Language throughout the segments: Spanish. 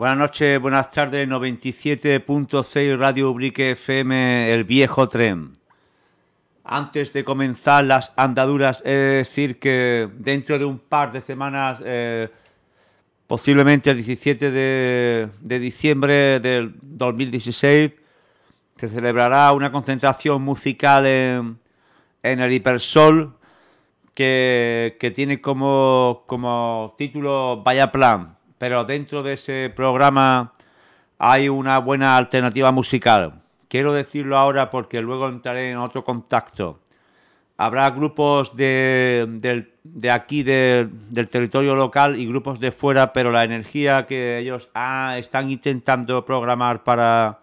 Buenas noches, buenas tardes, 97.6 Radio Ubrique FM, El Viejo Tren. Antes de comenzar las andaduras, he de decir que dentro de un par de semanas, posiblemente el 17 de diciembre del 2016, se celebrará una concentración musical en el Hipersol que tiene como título Vaya Plan. Pero dentro de ese programa hay una buena alternativa musical. Quiero decirlo ahora porque luego entraré en otro contacto. Habrá grupos de aquí, del territorio local, y grupos de fuera, pero la energía que ellos están intentando programar para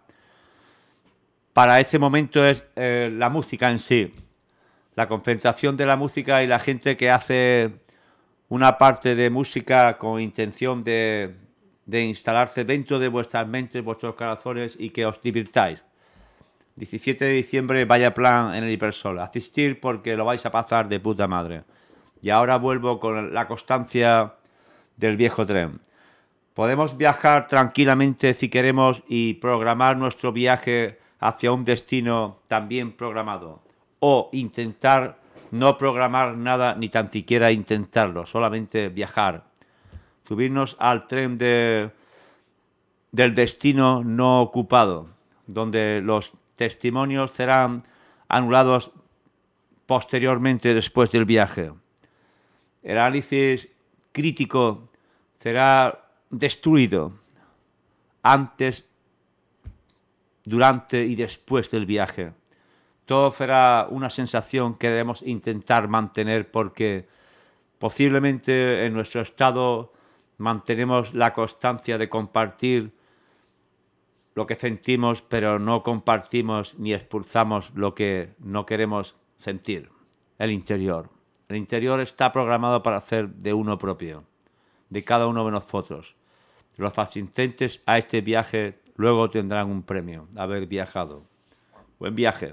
ese momento es la música en sí. La concentración de la música y la gente que hace una parte de música con intención de instalarse dentro de vuestras mentes, vuestros corazones, y que os divirtáis. 17 de diciembre, Vaya Plan en el Hipersol. Asistir porque lo vais a pasar de puta madre. Y ahora vuelvo con la constancia del viejo tren. Podemos viajar tranquilamente si queremos y programar nuestro viaje hacia un destino también programado. O intentar no programar nada, ni tan siquiera intentarlo, solamente viajar. Subirnos al tren del destino no ocupado, donde los testimonios serán anulados posteriormente después del viaje. El análisis crítico será destruido antes, durante y después del viaje. Todo será una sensación que debemos intentar mantener porque posiblemente en nuestro estado mantenemos la constancia de compartir lo que sentimos, pero no compartimos ni expulsamos lo que no queremos sentir. El interior. El interior está programado para ser de uno propio, de cada uno de nosotros. Los asistentes a este viaje luego tendrán un premio, haber viajado. Buen viaje.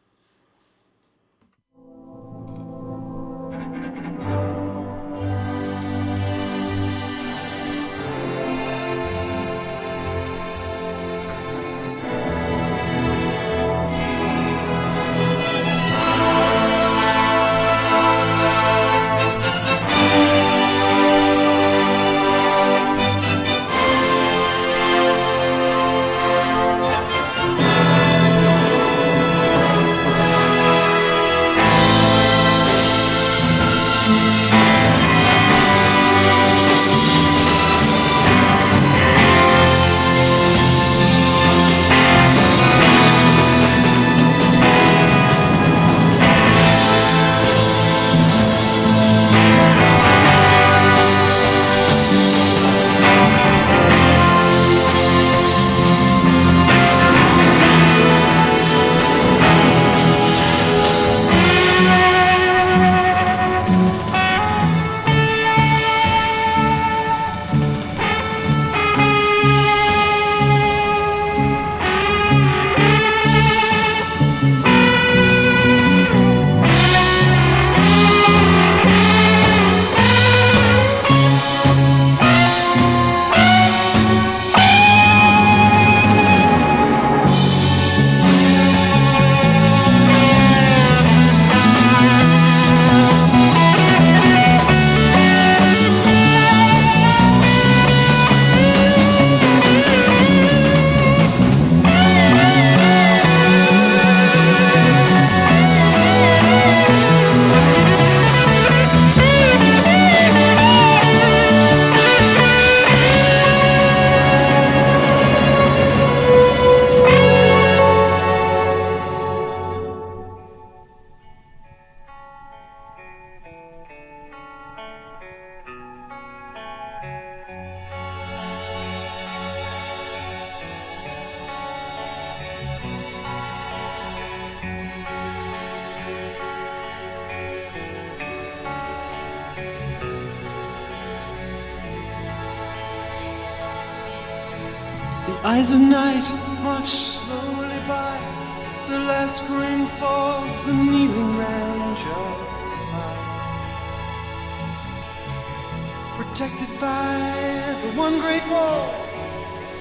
Eyes of night march slowly by. The last rain falls, the kneeling man just sighs. Protected by the one great wall,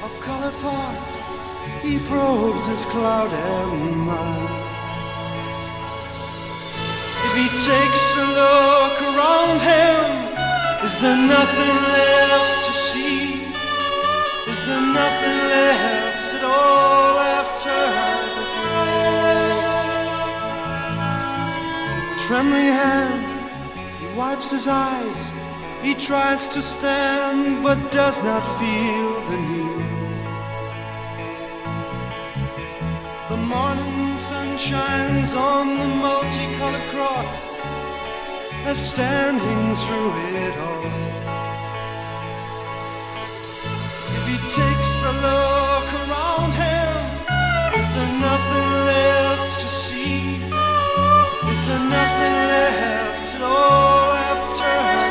of colored parts, he probes his clouded mind. If he takes a look around him, is there nothing left to see? Is there nothing left at all after the grave? Trembling hand, he wipes his eyes. He tries to stand but does not feel the need. The morning sun shines on the multicolored cross that's standing through it all. If he takes a look around him, is there nothing left to see? Is there nothing left at all after?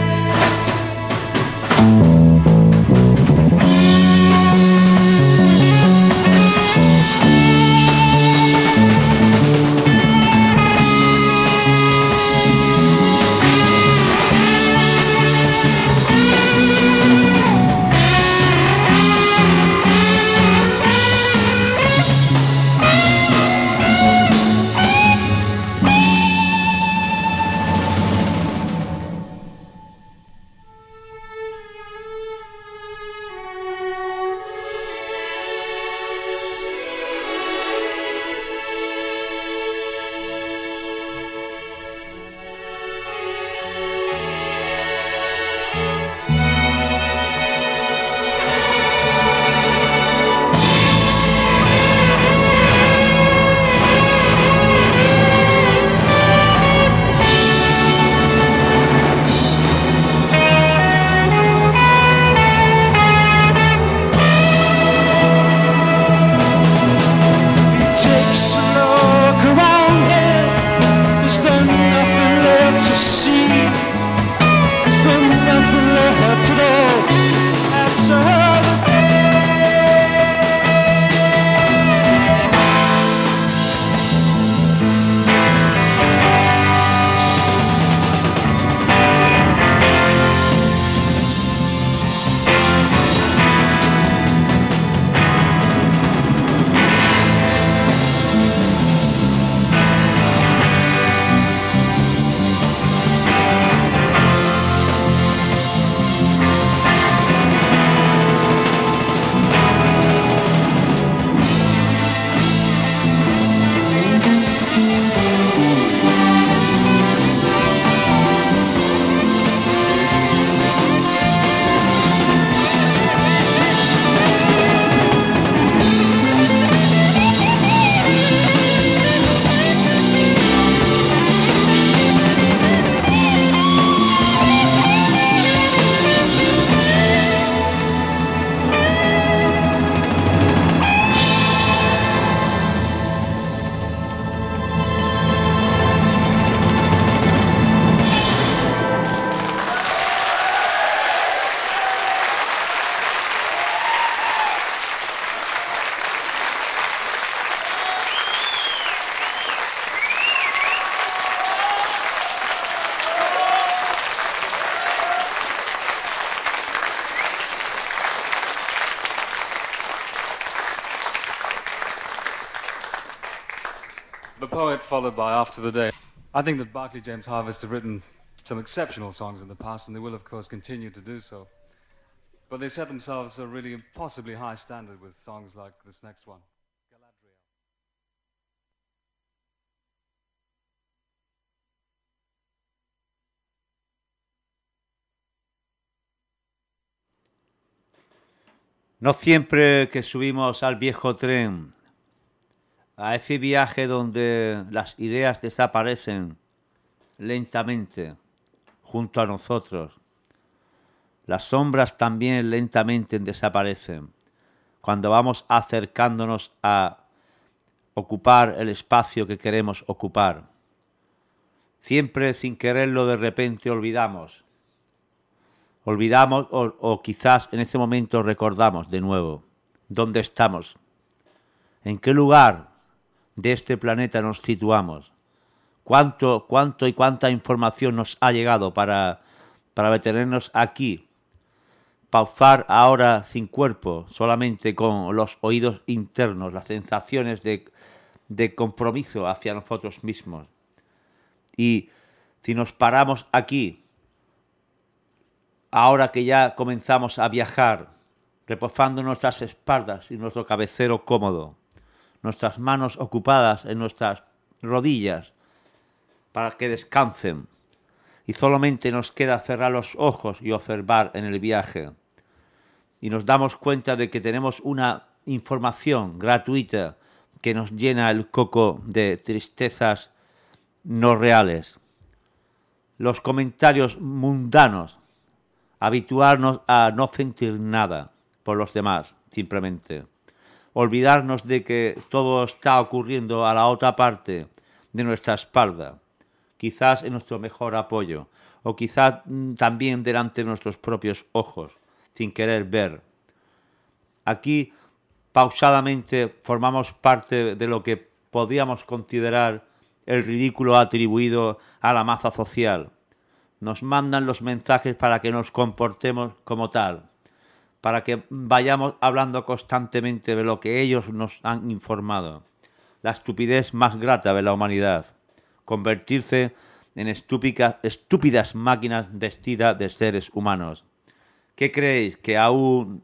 The poet followed by After the Day. I think that Barclay James Harvest have written some exceptional songs in the past, and they will, of course, continue to do so. But they set themselves a really impossibly high standard with songs like this next one. No siempre que subimos al viejo tren, a ese viaje donde las ideas desaparecen lentamente junto a nosotros, las sombras también lentamente desaparecen cuando vamos acercándonos a ocupar el espacio que queremos ocupar. Siempre sin quererlo de repente olvidamos o quizás en ese momento recordamos de nuevo dónde estamos, en qué lugar de este planeta nos situamos, cuánto y cuánta información nos ha llegado para detenernos aquí, pausar ahora sin cuerpo, solamente con los oídos internos, las sensaciones de compromiso hacia nosotros mismos. Y si nos paramos aquí, ahora que ya comenzamos a viajar, reposando nuestras espaldas y nuestro cabecero cómodo, nuestras manos ocupadas en nuestras rodillas para que descansen, y solamente nos queda cerrar los ojos y observar en el viaje. Y nos damos cuenta de que tenemos una información gratuita que nos llena el coco de tristezas no reales. Los comentarios mundanos, habituarnos a no sentir nada por los demás, simplemente. Olvidarnos de que todo está ocurriendo a la otra parte de nuestra espalda, quizás en nuestro mejor apoyo, o quizás también delante de nuestros propios ojos, sin querer ver. Aquí, pausadamente, formamos parte de lo que podríamos considerar el ridículo atribuido a la masa social. Nos mandan los mensajes para que nos comportemos como tal, para que vayamos hablando constantemente de lo que ellos nos han informado. La estupidez más grata de la humanidad, convertirse en estúpidas máquinas vestidas de seres humanos. ¿Qué creéis? ¿Que aún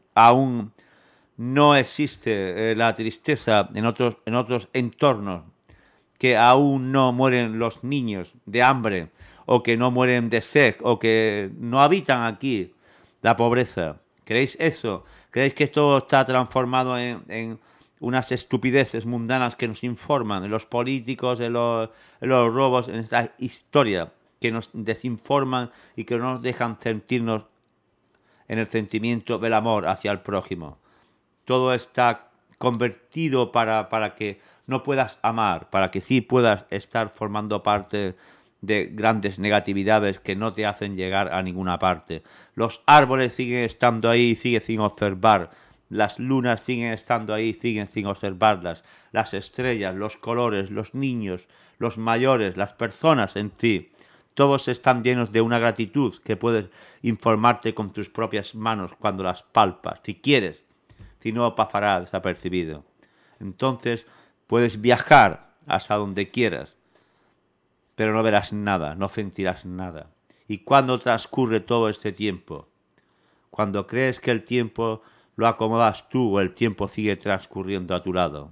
no existe la tristeza en otros entornos? ¿Que aún no mueren los niños de hambre? ¿O que no mueren de sed? ¿O que no habitan aquí la pobreza? ¿Creéis eso? ¿Creéis que esto está transformado en unas estupideces mundanas que nos informan, en los políticos, en los robos, en esa historia que nos desinforman y que no nos dejan sentirnos en el sentimiento del amor hacia el prójimo? Todo está convertido para que no puedas amar, para que sí puedas estar formando parte de grandes negatividades que no te hacen llegar a ninguna parte. Los árboles siguen estando ahí y siguen sin observar. Las lunas siguen estando ahí y siguen sin observarlas. Las estrellas, los colores, los niños, los mayores, las personas en ti. Todos están llenos de una gratitud que puedes informarte con tus propias manos cuando las palpas, si quieres. Si no, pasará desapercibido. Entonces puedes viajar hasta donde quieras, pero no verás nada, no sentirás nada. ¿Y cuándo transcurre todo este tiempo? Cuando crees que el tiempo lo acomodas tú o el tiempo sigue transcurriendo a tu lado.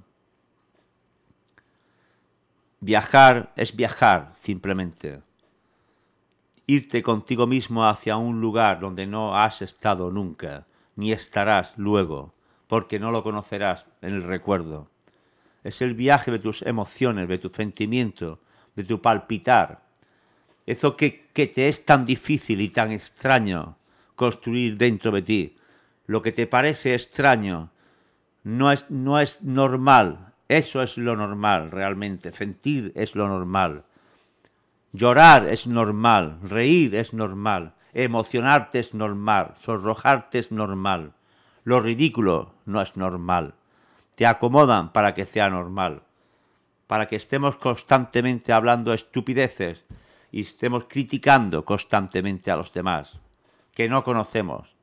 Viajar es viajar, simplemente. Irte contigo mismo hacia un lugar donde no has estado nunca, ni estarás luego, porque no lo conocerás en el recuerdo. Es el viaje de tus emociones, de tu sentimiento, de tu palpitar. Eso que te es tan difícil y tan extraño construir dentro de ti. Lo que te parece extraño no es normal. Eso es lo normal realmente. Sentir es lo normal. Llorar es normal. Reír es normal. Emocionarte es normal. Sonrojarte es normal. Lo ridículo no es normal. Te acomodan para que sea normal. Para que estemos constantemente hablando estupideces y estemos criticando constantemente a los demás, que no conocemos.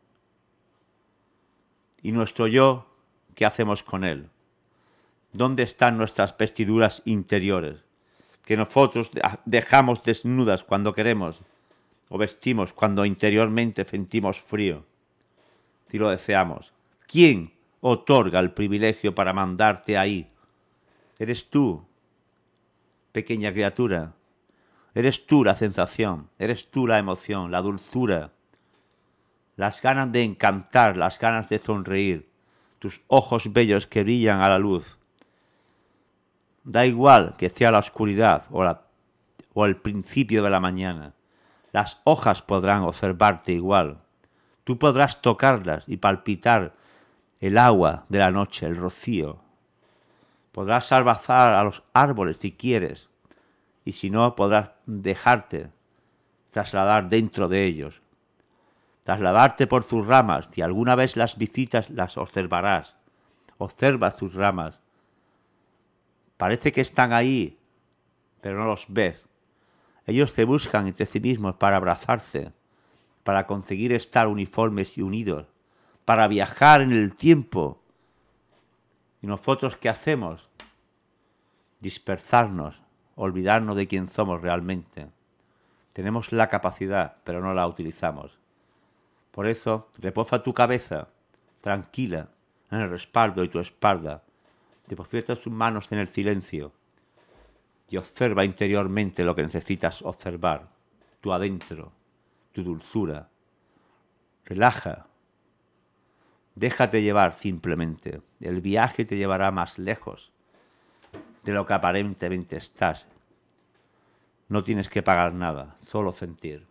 ¿Y nuestro yo, qué hacemos con él? ¿Dónde están nuestras vestiduras interiores? Que nosotros dejamos desnudas cuando queremos, o vestimos cuando interiormente sentimos frío, si lo deseamos. ¿Quién otorga el privilegio para mandarte ahí? Eres tú, pequeña criatura. Eres tú la sensación, eres tú la emoción, la dulzura, las ganas de encantar, las ganas de sonreír, tus ojos bellos que brillan a la luz. Da igual que sea la oscuridad o el principio de la mañana. Las hojas podrán observarte igual. Tú podrás tocarlas y palpitar el agua de la noche, el rocío. Podrás abrazar a los árboles si quieres. Y si no, podrás dejarte trasladar dentro de ellos. Trasladarte por sus ramas. Si alguna vez las visitas, las observarás. Observa sus ramas. Parece que están ahí, pero no los ves. Ellos se buscan entre sí mismos para abrazarse, para conseguir estar uniformes y unidos, para viajar en el tiempo. ¿Y nosotros qué hacemos? Dispersarnos, olvidarnos de quién somos realmente. Tenemos la capacidad, pero no la utilizamos. Por eso, reposa tu cabeza, tranquila, en el respaldo de tu espalda. Deposita tus manos en el silencio y observa interiormente lo que necesitas observar, tu adentro, tu dulzura. Relaja. Déjate llevar simplemente. El viaje te llevará más lejos de lo que aparentemente estás. No tienes que pagar nada, solo sentir.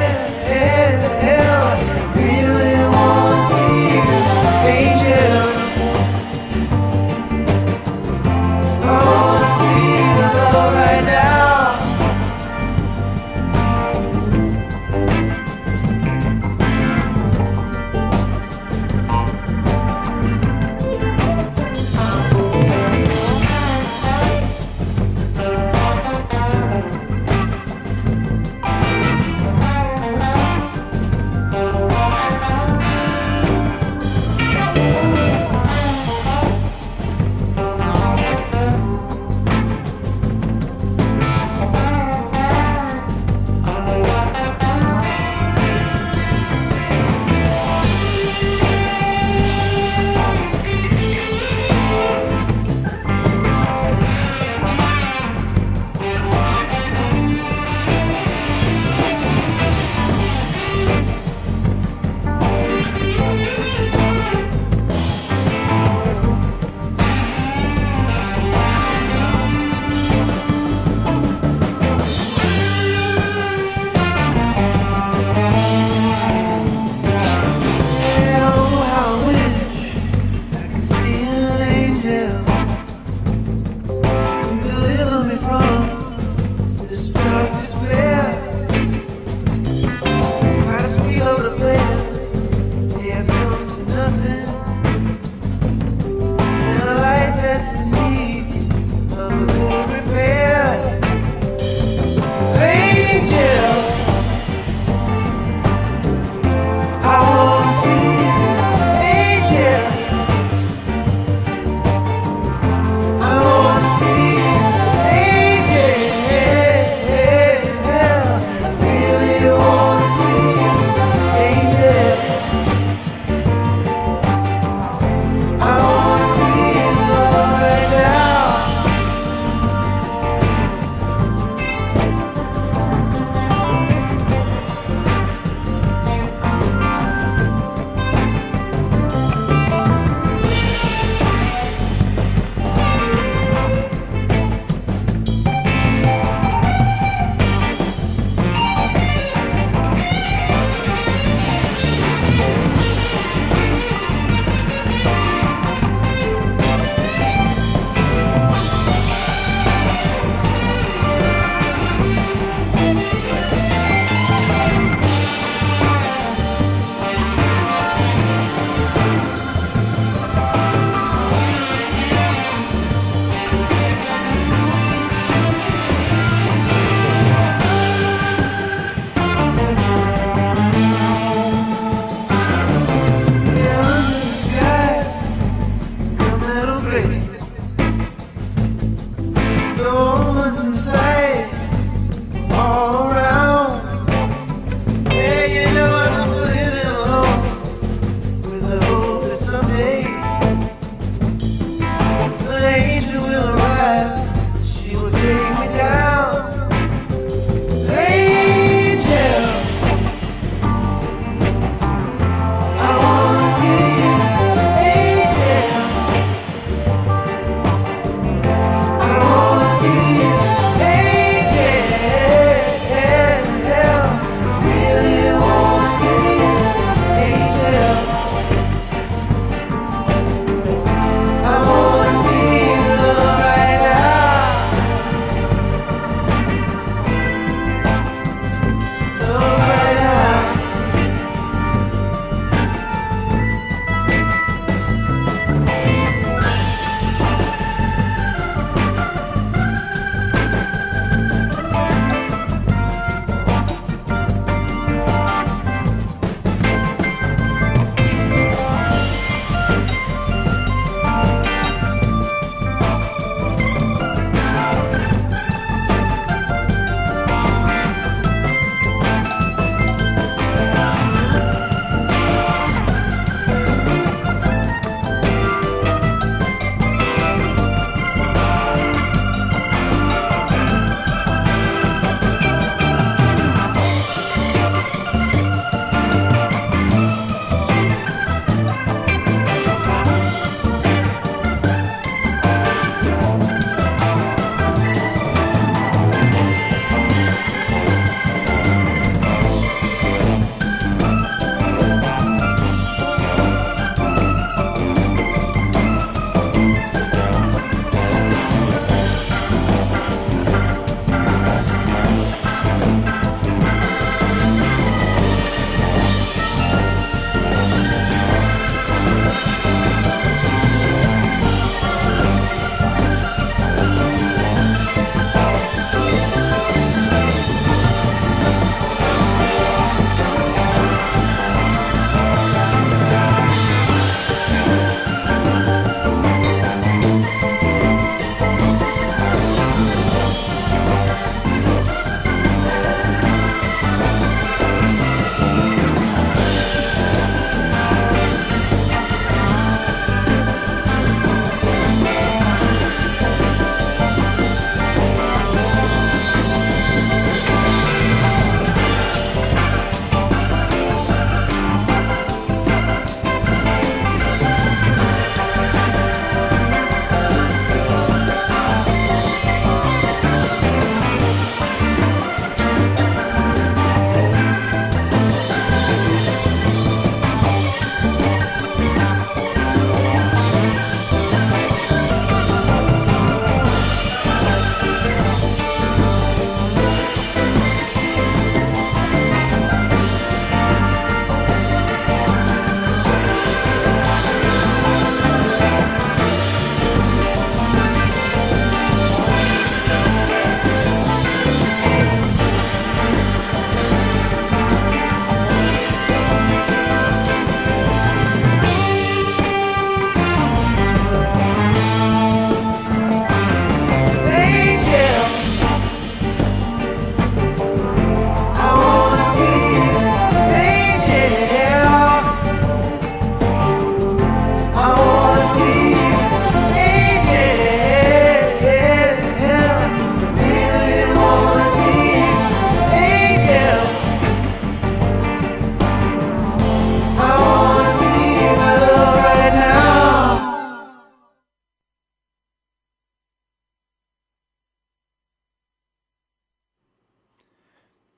Angel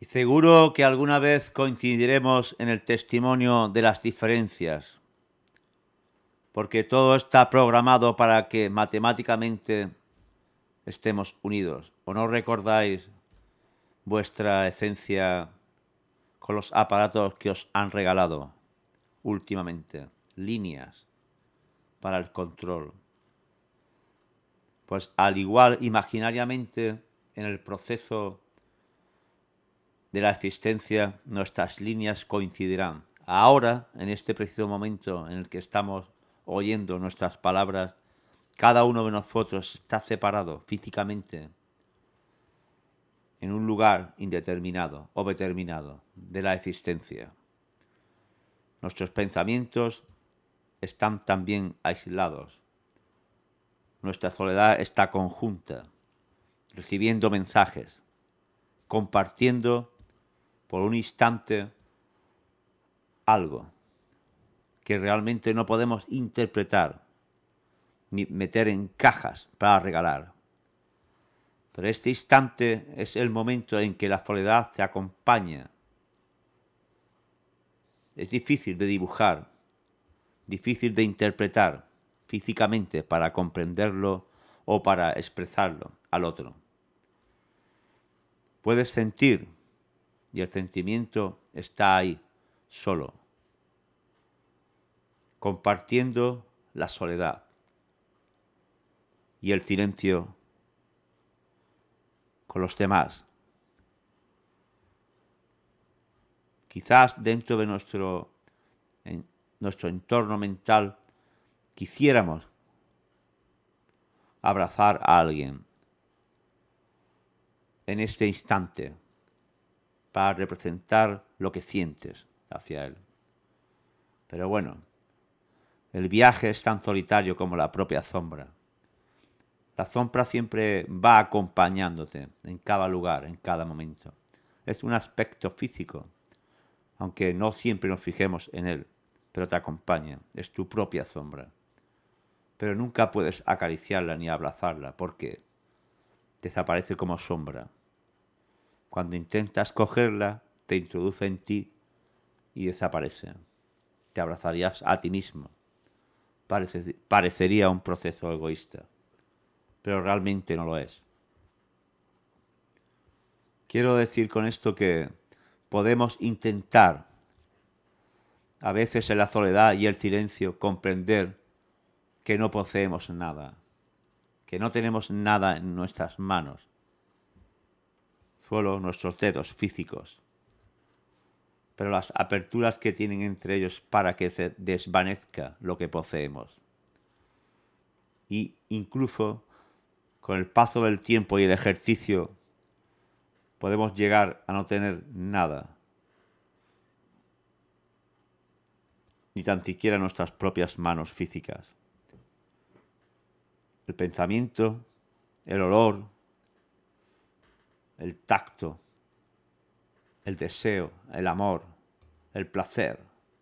Y seguro que alguna vez coincidiremos en el testimonio de las diferencias, porque todo está programado para que matemáticamente estemos unidos. ¿O no recordáis vuestra esencia con los aparatos que os han regalado últimamente? Líneas para el control. Pues al igual, imaginariamente, en el proceso de la existencia, nuestras líneas coincidirán. Ahora, en este preciso momento en el que estamos oyendo nuestras palabras, cada uno de nosotros está separado físicamente en un lugar indeterminado o determinado de la existencia. Nuestros pensamientos están también aislados. Nuestra soledad está conjunta, recibiendo mensajes, compartiendo por un instante algo que realmente no podemos interpretar ni meter en cajas para regalar. Pero este instante es el momento en que la soledad te acompaña. Es difícil de dibujar, difícil de interpretar físicamente para comprenderlo o para expresarlo al otro. Puedes sentir y el sentimiento está ahí, solo, compartiendo la soledad y el silencio con los demás. Quizás dentro de nuestro entorno mental quisiéramos abrazar a alguien en este instante para representar lo que sientes hacia él. Pero bueno, el viaje es tan solitario como la propia sombra. La sombra siempre va acompañándote en cada lugar, en cada momento. Es un aspecto físico, aunque no siempre nos fijemos en él, pero te acompaña, es tu propia sombra. Pero nunca puedes acariciarla ni abrazarla porque desaparece como sombra. Cuando intentas cogerla, te introduce en ti y desaparece. Te abrazarías a ti mismo. Parecería un proceso egoísta, pero realmente no lo es. Quiero decir con esto que podemos intentar, a veces en la soledad y el silencio, comprender que no poseemos nada, que no tenemos nada en nuestras manos, solo nuestros dedos físicos, pero las aperturas que tienen entre ellos para que se desvanezca lo que poseemos. Y incluso con el paso del tiempo y el ejercicio podemos llegar a no tener nada, ni tan siquiera nuestras propias manos físicas. El pensamiento, el olor, el tacto, el deseo, el amor, el placer,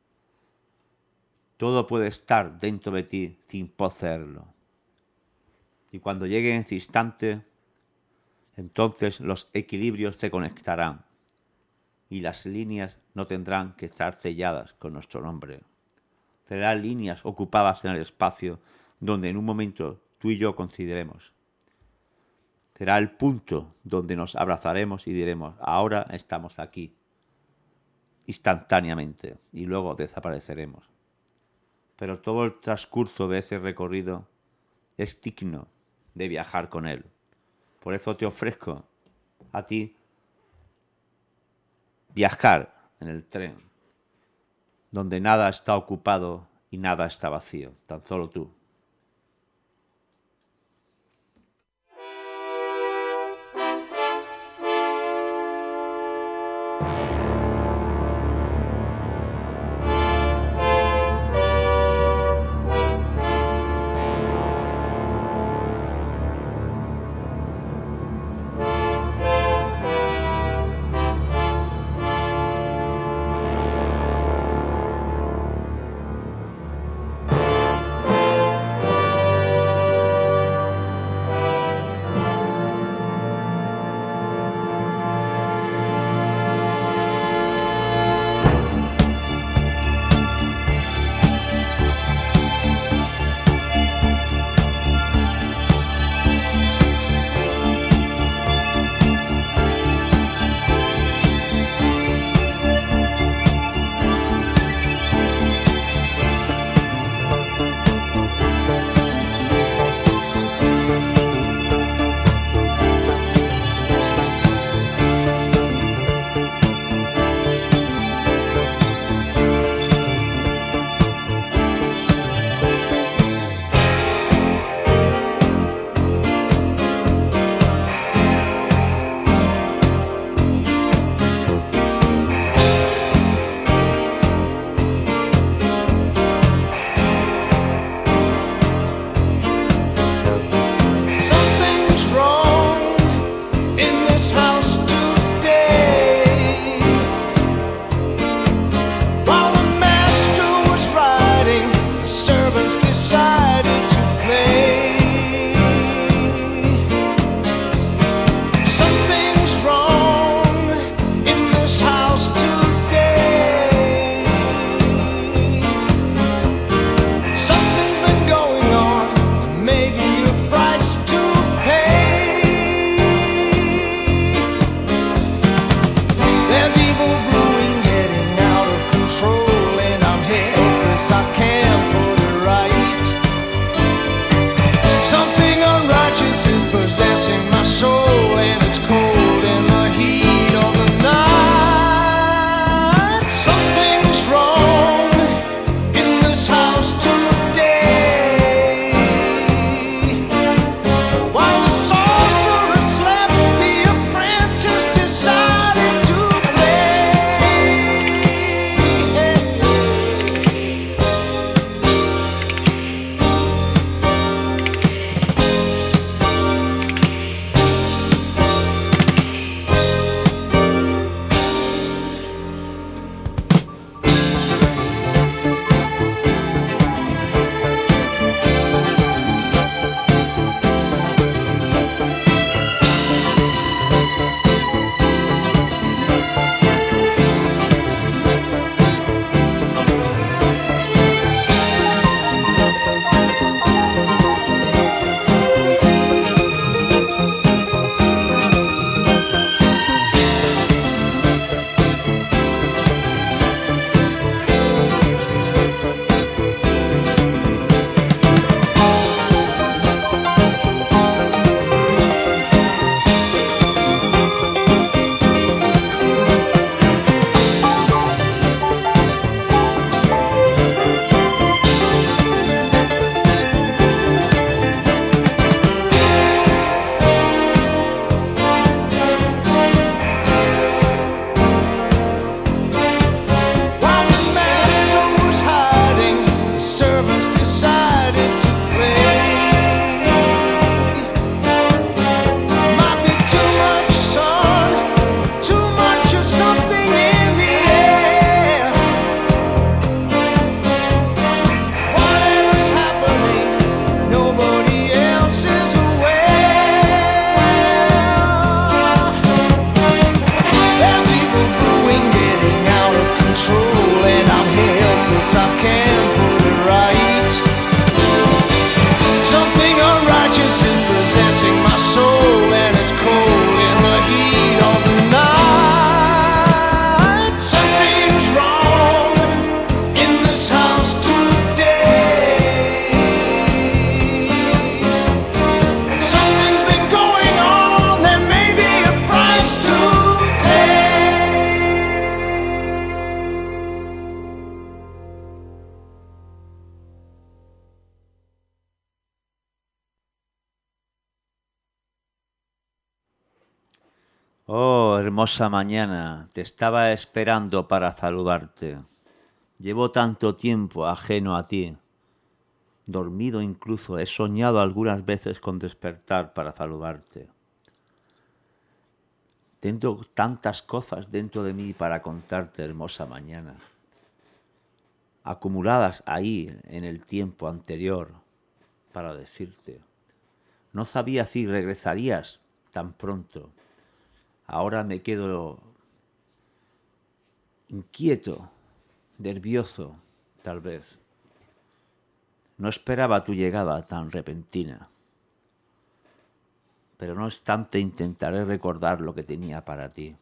todo puede estar dentro de ti sin poseerlo. Y cuando llegue ese instante, entonces los equilibrios se conectarán y las líneas no tendrán que estar selladas con nuestro nombre. Serán líneas ocupadas en el espacio donde en un momento tú y yo consideremos. Será el punto donde nos abrazaremos y diremos, ahora estamos aquí, instantáneamente, y luego desapareceremos. Pero todo el transcurso de ese recorrido es digno de viajar con él. Por eso te ofrezco a ti viajar en el tren, donde nada está ocupado y nada está vacío, tan solo tú. Oh, hermosa mañana, te estaba esperando para saludarte. Llevo tanto tiempo ajeno a ti. Dormido incluso, he soñado algunas veces con despertar para saludarte. Tengo tantas cosas dentro de mí para contarte, hermosa mañana, acumuladas ahí en el tiempo anterior para decirte. No sabía si regresarías tan pronto. Ahora me quedo inquieto, nervioso, tal vez. No esperaba tu llegada tan repentina. Pero no obstante intentaré recordar lo que tenía para ti.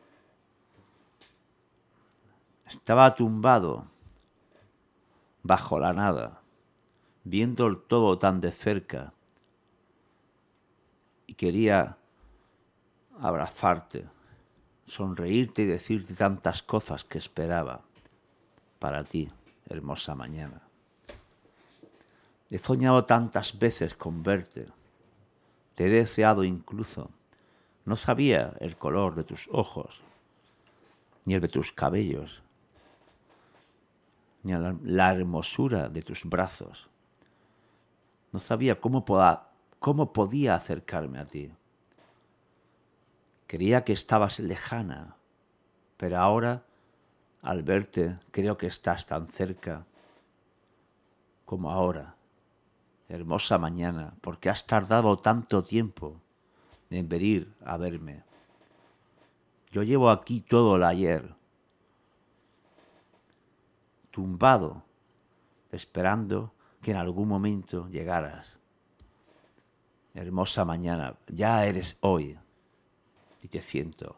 Estaba tumbado bajo la nada, viendo el todo tan de cerca, y quería abrazarte, sonreírte y decirte tantas cosas que esperaba para ti, hermosa mañana. He soñado tantas veces con verte, te he deseado incluso. No sabía el color de tus ojos, ni el de tus cabellos, ni la hermosura de tus brazos. No sabía cómo podía acercarme a ti. Creía que estabas lejana, pero ahora, al verte, creo que estás tan cerca como ahora. Hermosa mañana, porque has tardado tanto tiempo en venir a verme. Yo llevo aquí todo el ayer, tumbado, esperando que en algún momento llegaras. Hermosa mañana, ya eres hoy y te siento.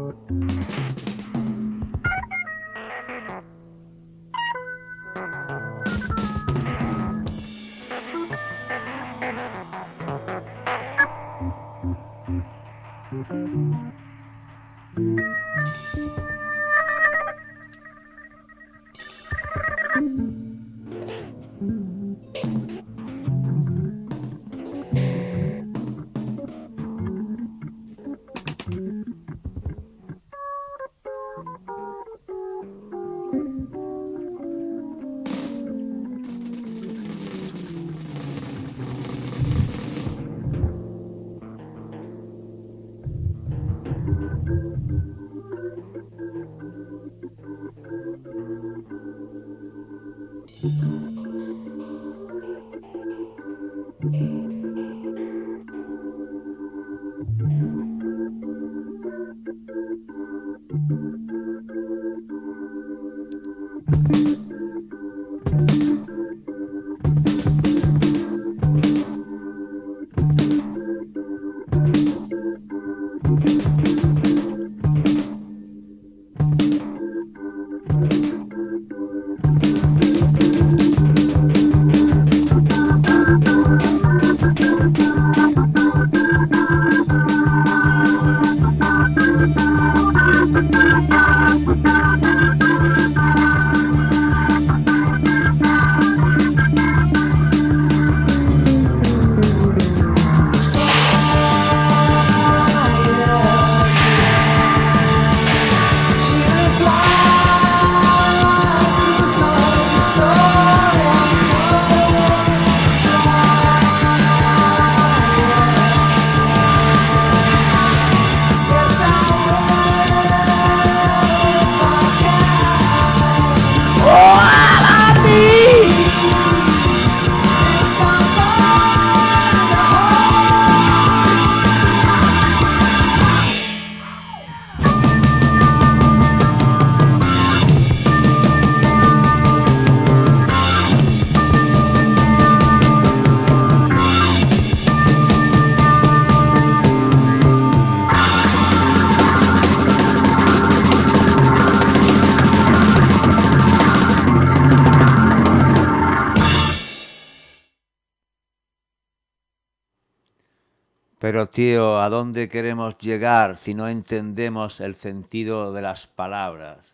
Pero tío, ¿a dónde queremos llegar si no entendemos el sentido de las palabras?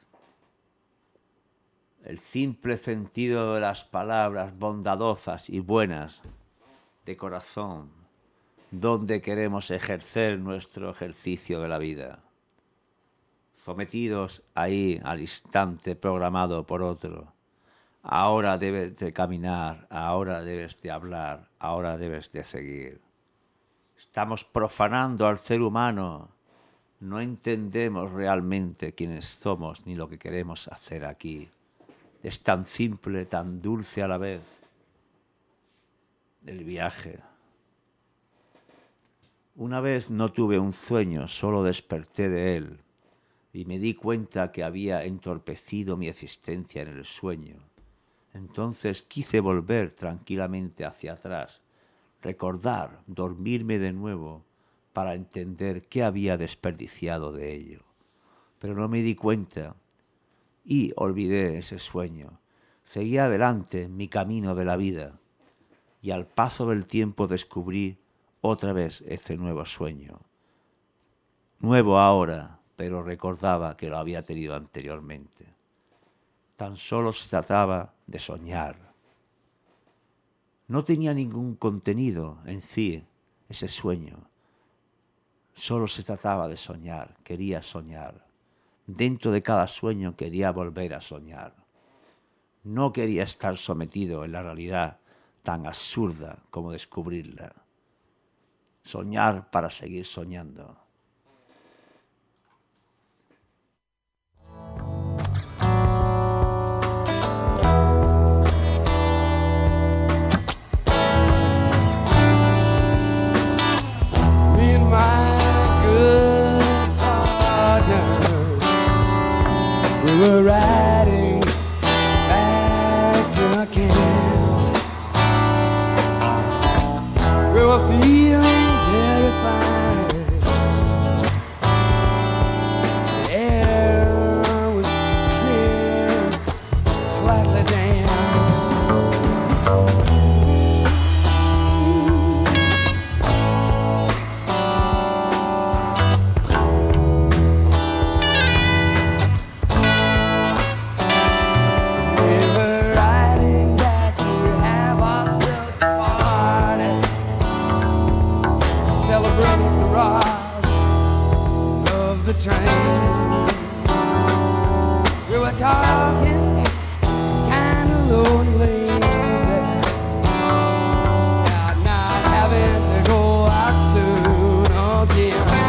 El simple sentido de las palabras bondadosas y buenas, de corazón, ¿dónde queremos ejercer nuestro ejercicio de la vida? Sometidos ahí al instante programado por otro. Ahora debes de caminar, ahora debes de hablar, ahora debes de seguir. Estamos profanando al ser humano. No entendemos realmente quiénes somos ni lo que queremos hacer aquí. Es tan simple, tan dulce a la vez. El viaje. Una vez no tuve un sueño, solo desperté de él y me di cuenta que había entorpecido mi existencia en el sueño. Entonces quise volver tranquilamente hacia atrás, recordar, dormirme de nuevo para entender qué había desperdiciado de ello. Pero no me di cuenta y olvidé ese sueño. Seguí adelante en mi camino de la vida y al paso del tiempo descubrí otra vez ese nuevo sueño. Nuevo ahora, pero recordaba que lo había tenido anteriormente. Tan solo se trataba de soñar. No tenía ningún contenido en sí ese sueño. Solo se trataba de soñar, quería soñar. Dentro de cada sueño quería volver a soñar. No quería estar sometido en la realidad tan absurda como descubrirla. Soñar para seguir soñando. We were riding back to camp. We were feeling very fine. ride of the train. We were talking kind of low and lazy, not having to go out soon again.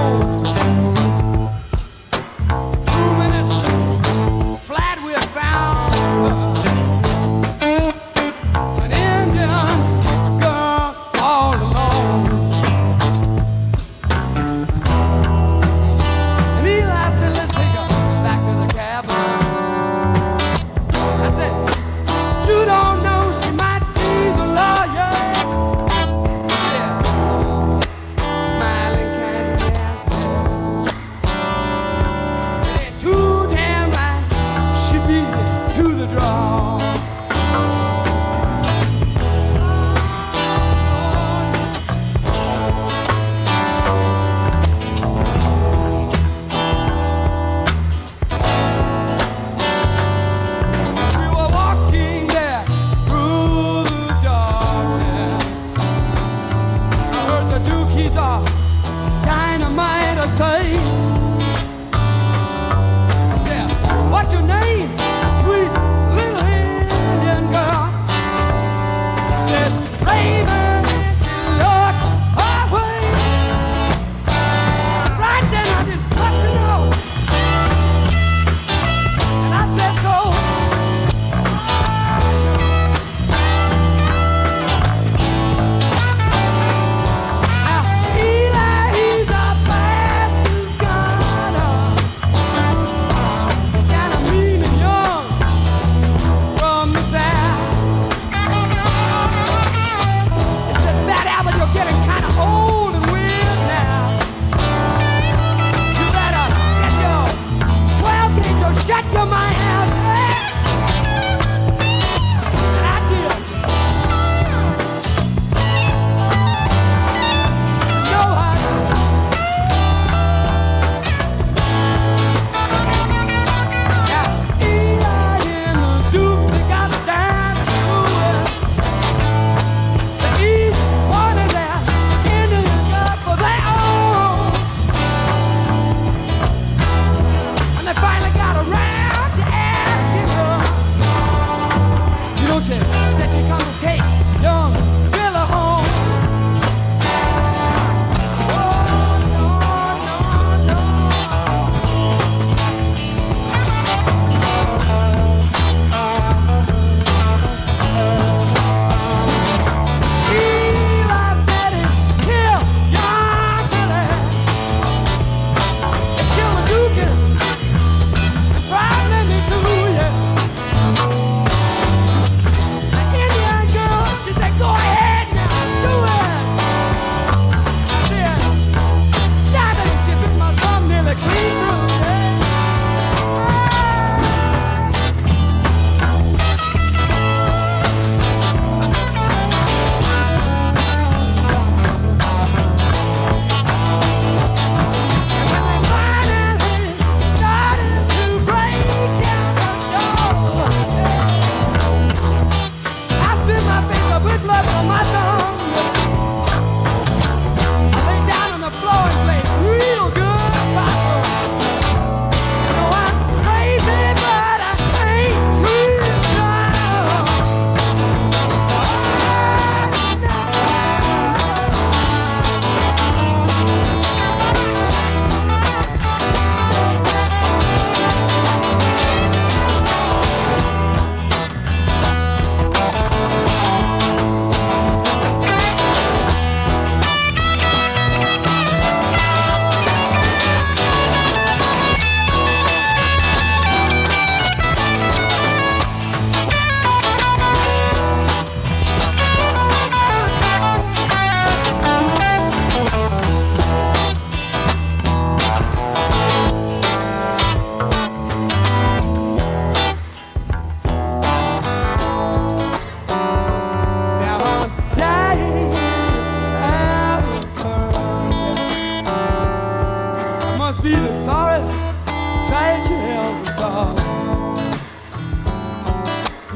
Found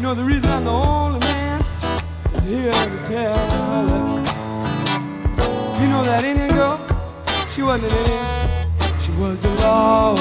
know the reason I'm the only man is here to tell that. You know that Indian girl, she wasn't an Indian, she was the law.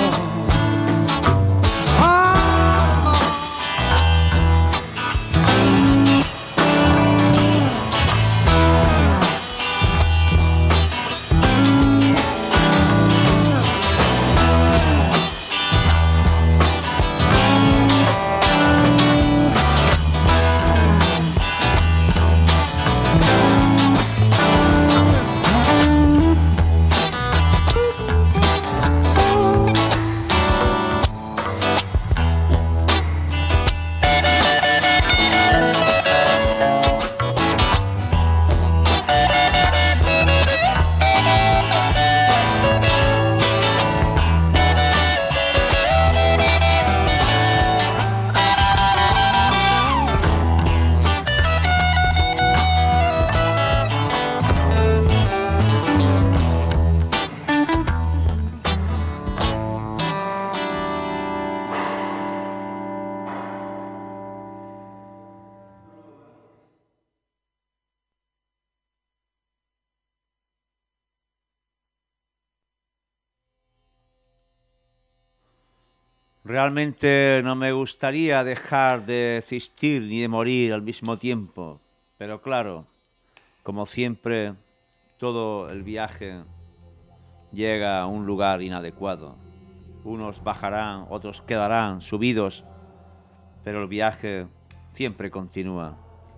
Realmente no me gustaría dejar de existir ni de morir al mismo tiempo, pero claro, como siempre, todo el viaje llega a un lugar inadecuado. Unos bajarán, otros quedarán subidos, pero el viaje siempre continúa.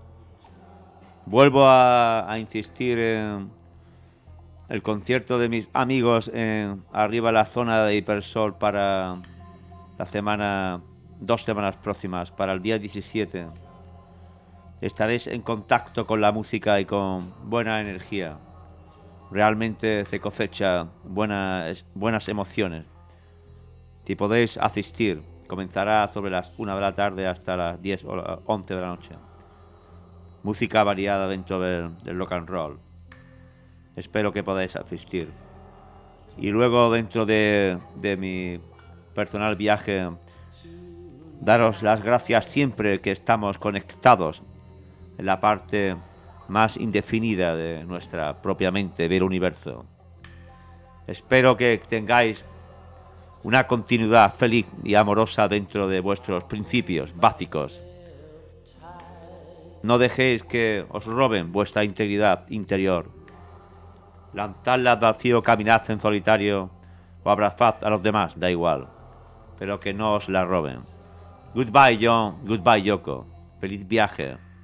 Vuelvo a insistir en el concierto de mis amigos en arriba la zona de Hipersol para la semana, 2 semanas próximas, para el día 17. Estaréis en contacto con la música y con buena energía. Realmente se cosecha buenas emociones. Si podéis asistir, comenzará sobre las 1 de la tarde hasta las 10 o las 11 de la noche. Música variada dentro del rock and roll. Espero que podáis asistir. Y luego, dentro de mi personal viaje, daros las gracias siempre que estamos conectados en la parte más indefinida de nuestra propia mente, del universo. Espero que tengáis una continuidad feliz y amorosa dentro de vuestros principios básicos. No dejéis que os roben vuestra integridad interior. Lanzadla al vacío, caminad en solitario o abrazad a los demás, da igual, pero que no os la roben. Goodbye John, goodbye Yoko. Feliz viaje.